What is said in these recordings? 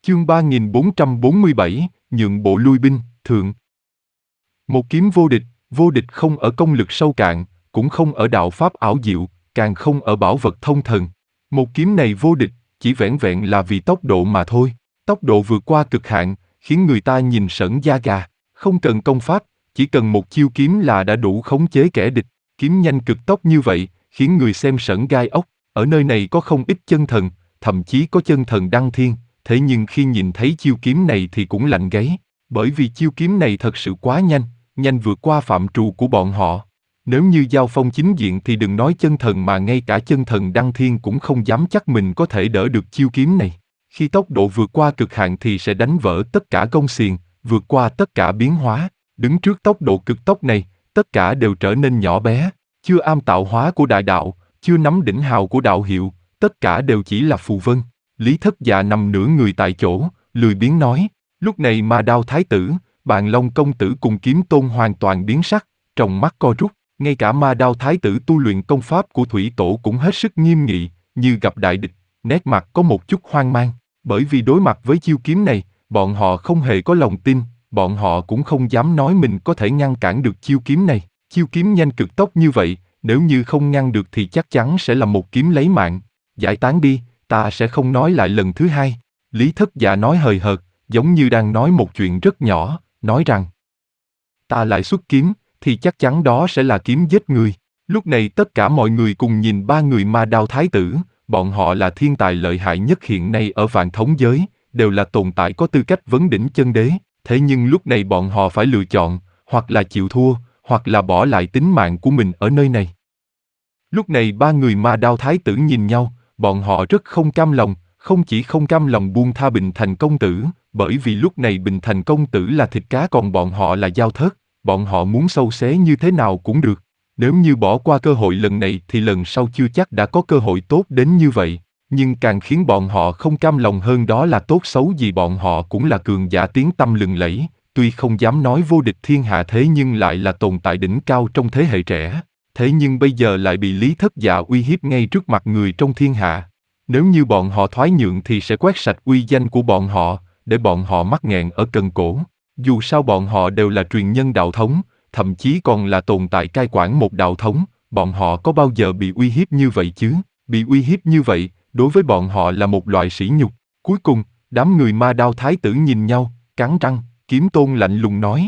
Chương 3447, nhượng bộ lui binh, thượng. Một kiếm vô địch không ở công lực sâu cạn, cũng không ở đạo pháp ảo diệu, càng không ở bảo vật thông thần. Một kiếm này vô địch, chỉ vẻn vẹn là vì tốc độ mà thôi. Tốc độ vượt qua cực hạn, khiến người ta nhìn sởn da gà. Không cần công pháp, chỉ cần một chiêu kiếm là đã đủ khống chế kẻ địch. Kiếm nhanh cực tốc như vậy, khiến người xem sởn gai ốc. Ở nơi này có không ít chân thần, thậm chí có chân thần đăng thiên. Thế nhưng khi nhìn thấy chiêu kiếm này thì cũng lạnh gáy, bởi vì chiêu kiếm này thật sự quá nhanh vượt qua phạm trù của bọn họ. Nếu như giao phong chính diện thì đừng nói chân thần mà ngay cả chân thần đăng thiên cũng không dám chắc mình có thể đỡ được chiêu kiếm này. Khi tốc độ vượt qua cực hạn thì sẽ đánh vỡ tất cả gông xiềng, vượt qua tất cả biến hóa. Đứng trước tốc độ cực tốc này, tất cả đều trở nên nhỏ bé. Chưa am tạo hóa của đại đạo, chưa nắm đỉnh hào của đạo hiệu, tất cả đều chỉ là phù vân. Lý Thất Dạ nằm nửa người tại chỗ, lười biếng nói. Lúc này Ma Đao Thái tử, Bàn Long công tử cùng Kiếm Tôn hoàn toàn biến sắc, trong mắt co rút. Ngay cả Ma Đao Thái tử tu luyện công pháp của Thủy Tổ cũng hết sức nghiêm nghị, như gặp đại địch, nét mặt có một chút hoang mang. Bởi vì đối mặt với chiêu kiếm này, bọn họ không hề có lòng tin, bọn họ cũng không dám nói mình có thể ngăn cản được chiêu kiếm này. Chiêu kiếm nhanh cực tốc như vậy, nếu như không ngăn được thì chắc chắn sẽ là một kiếm lấy mạng. Giải tán đi, ta sẽ không nói lại lần thứ hai. Lý Thất Dạ nói hời hợt, giống như đang nói một chuyện rất nhỏ, nói rằng ta lại xuất kiếm, thì chắc chắn đó sẽ là kiếm giết người. Lúc này tất cả mọi người cùng nhìn ba người Ma Đao Thái tử, bọn họ là thiên tài lợi hại nhất hiện nay ở Vạn Thống giới, đều là tồn tại có tư cách vấn đỉnh chân đế. Thế nhưng lúc này bọn họ phải lựa chọn, hoặc là chịu thua, hoặc là bỏ lại tính mạng của mình ở nơi này. Lúc này ba người Ma Đao Thái tử nhìn nhau, bọn họ rất không cam lòng, không chỉ không cam lòng buông tha Bình Thành công tử, bởi vì lúc này Bình Thành công tử là thịt cá còn bọn họ là dao thớt, bọn họ muốn xâu xé như thế nào cũng được. Nếu như bỏ qua cơ hội lần này thì lần sau chưa chắc đã có cơ hội tốt đến như vậy. Nhưng càng khiến bọn họ không cam lòng hơn đó là tốt xấu gì bọn họ cũng là cường giả tiếng tăm lừng lẫy, tuy không dám nói vô địch thiên hạ thế nhưng lại là tồn tại đỉnh cao trong thế hệ trẻ. Thế nhưng bây giờ lại bị Lý Thất Dạ uy hiếp ngay trước mặt người trong thiên hạ. Nếu như bọn họ thoái nhượng thì sẽ quét sạch uy danh của bọn họ, để bọn họ mắc nghẹn ở cần cổ. Dù sao bọn họ đều là truyền nhân đạo thống, thậm chí còn là tồn tại cai quản một đạo thống, bọn họ có bao giờ bị uy hiếp như vậy chứ? Bị uy hiếp như vậy, đối với bọn họ là một loại sỉ nhục. Cuối cùng, đám người Ma Đao Thái tử nhìn nhau, cắn răng, Kiếm Tôn lạnh lùng nói.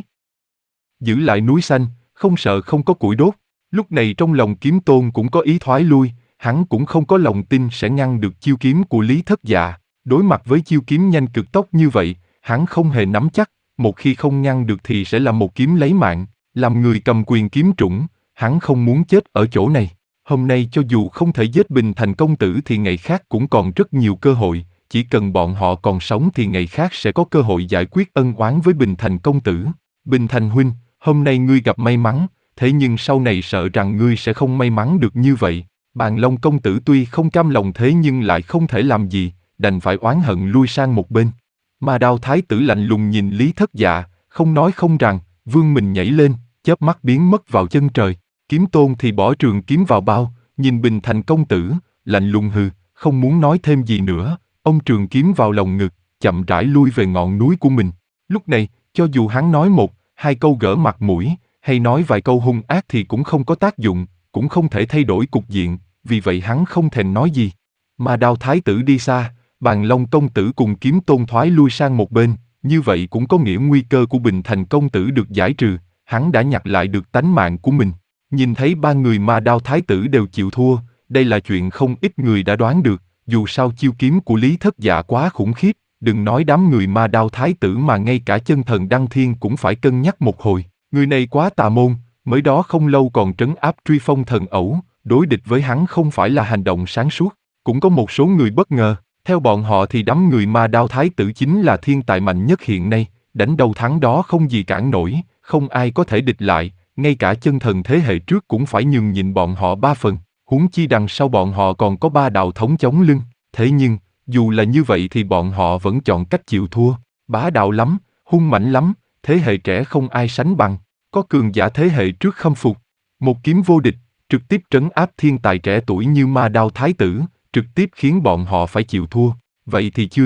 Giữ lại núi xanh, không sợ không có củi đốt. Lúc này trong lòng Kiếm Tôn cũng có ý thoái lui, hắn cũng không có lòng tin sẽ ngăn được chiêu kiếm của Lý Thất Dạ. Đối mặt với chiêu kiếm nhanh cực tốc như vậy, hắn không hề nắm chắc, một khi không ngăn được thì sẽ là một kiếm lấy mạng. Làm người cầm quyền kiếm trũng, hắn không muốn chết ở chỗ này. Hôm nay cho dù không thể giết Bình Thành công tử thì ngày khác cũng còn rất nhiều cơ hội, chỉ cần bọn họ còn sống thì ngày khác sẽ có cơ hội giải quyết ân oán với Bình Thành công tử. Bình Thành huynh, hôm nay ngươi gặp may mắn, thế nhưng sau này sợ rằng ngươi sẽ không may mắn được như vậy. Bàn Long công tử tuy không cam lòng thế nhưng lại không thể làm gì, đành phải oán hận lui sang một bên. Ma Đao Thái tử lạnh lùng nhìn Lý Thất Dạ, không nói không rằng, vươn mình nhảy lên, chớp mắt biến mất vào chân trời. Kiếm Tôn thì bỏ trường kiếm vào bao, nhìn Bình Thành công tử, lạnh lùng hừ, không muốn nói thêm gì nữa, ông trường kiếm vào lòng ngực, chậm rãi lui về ngọn núi của mình. Lúc này, cho dù hắn nói một, hai câu gỡ mặt mũi, hay nói vài câu hung ác thì cũng không có tác dụng, cũng không thể thay đổi cục diện, vì vậy hắn không thèm nói gì. Ma Đao Thái tử đi xa, Bàn Long công tử cùng Kiếm Tôn thoái lui sang một bên, như vậy cũng có nghĩa nguy cơ của Bình Thành công tử được giải trừ, hắn đã nhặt lại được tánh mạng của mình. Nhìn thấy ba người Ma Đao Thái tử đều chịu thua, đây là chuyện không ít người đã đoán được, dù sao chiêu kiếm của Lý Thất Dạ quá khủng khiếp, đừng nói đám người Ma Đao Thái tử mà ngay cả chân thần Đăng Thiên cũng phải cân nhắc một hồi. Người này quá tà môn, mới đó không lâu còn trấn áp Truy Phong thần ẩu, đối địch với hắn không phải là hành động sáng suốt. Cũng có một số người bất ngờ, theo bọn họ thì đám người Ma Đao Thái tử chính là thiên tài mạnh nhất hiện nay, đánh đầu thắng đó không gì cản nổi, không ai có thể địch lại, ngay cả chân thần thế hệ trước cũng phải nhường nhịn bọn họ 3 phần, huống chi đằng sau bọn họ còn có 3 đạo thống chống lưng. Thế nhưng, dù là như vậy thì bọn họ vẫn chọn cách chịu thua, bá đạo lắm, hung mãnh lắm, thế hệ trẻ không ai sánh bằng, có cường giả thế hệ trước khâm phục. Một kiếm vô địch, trực tiếp trấn áp thiên tài trẻ tuổi như Ma Đao Thái tử, trực tiếp khiến bọn họ phải chịu thua. Vậy thì chưa chắc,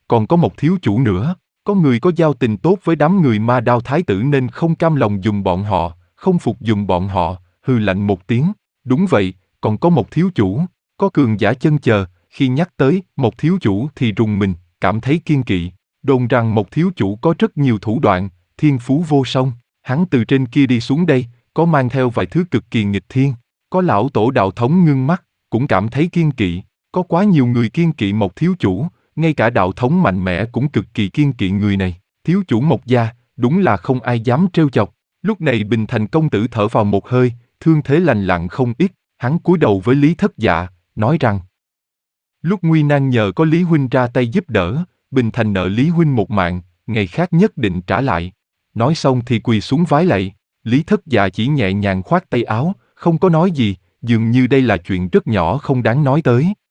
còn có một thiếu chủ nữa. Có người có giao tình tốt với đám người Ma Đao thái tử nên không cam lòng dùng bọn họ, không phục dùng bọn họ, hừ lạnh một tiếng. Đúng vậy, còn có một thiếu chủ. Có cường giả chân chờ, khi nhắc tới một thiếu chủ thì rùng mình, cảm thấy kiêng kỵ. Đồn rằng một thiếu chủ có rất nhiều thủ đoạn, thiên phú vô song. Hắn từ trên kia đi xuống đây, có mang theo vài thứ cực kỳ nghịch thiên. Có lão tổ đạo thống ngưng mắt, cũng cảm thấy kiêng kỵ. Có quá nhiều người kiêng kỵ một thiếu chủ, ngay cả đạo thống mạnh mẽ cũng cực kỳ kiêng kỵ người này. Thiếu chủ Mộc gia, đúng là không ai dám trêu chọc. Lúc này Bình Thành công tử thở vào một hơi, thương thế lành lặn không ít. Hắn cúi đầu với Lý Thất Dạ, nói rằng: lúc nguy nan nhờ có Lý huynh ra tay giúp đỡ, Bình Thành nợ Lý huynh một mạng, ngày khác nhất định trả lại. Nói xong thì quỳ xuống vái lạy. Lý Thất Dạ chỉ nhẹ nhàng khoát tay áo, không có nói gì, dường như đây là chuyện rất nhỏ không đáng nói tới.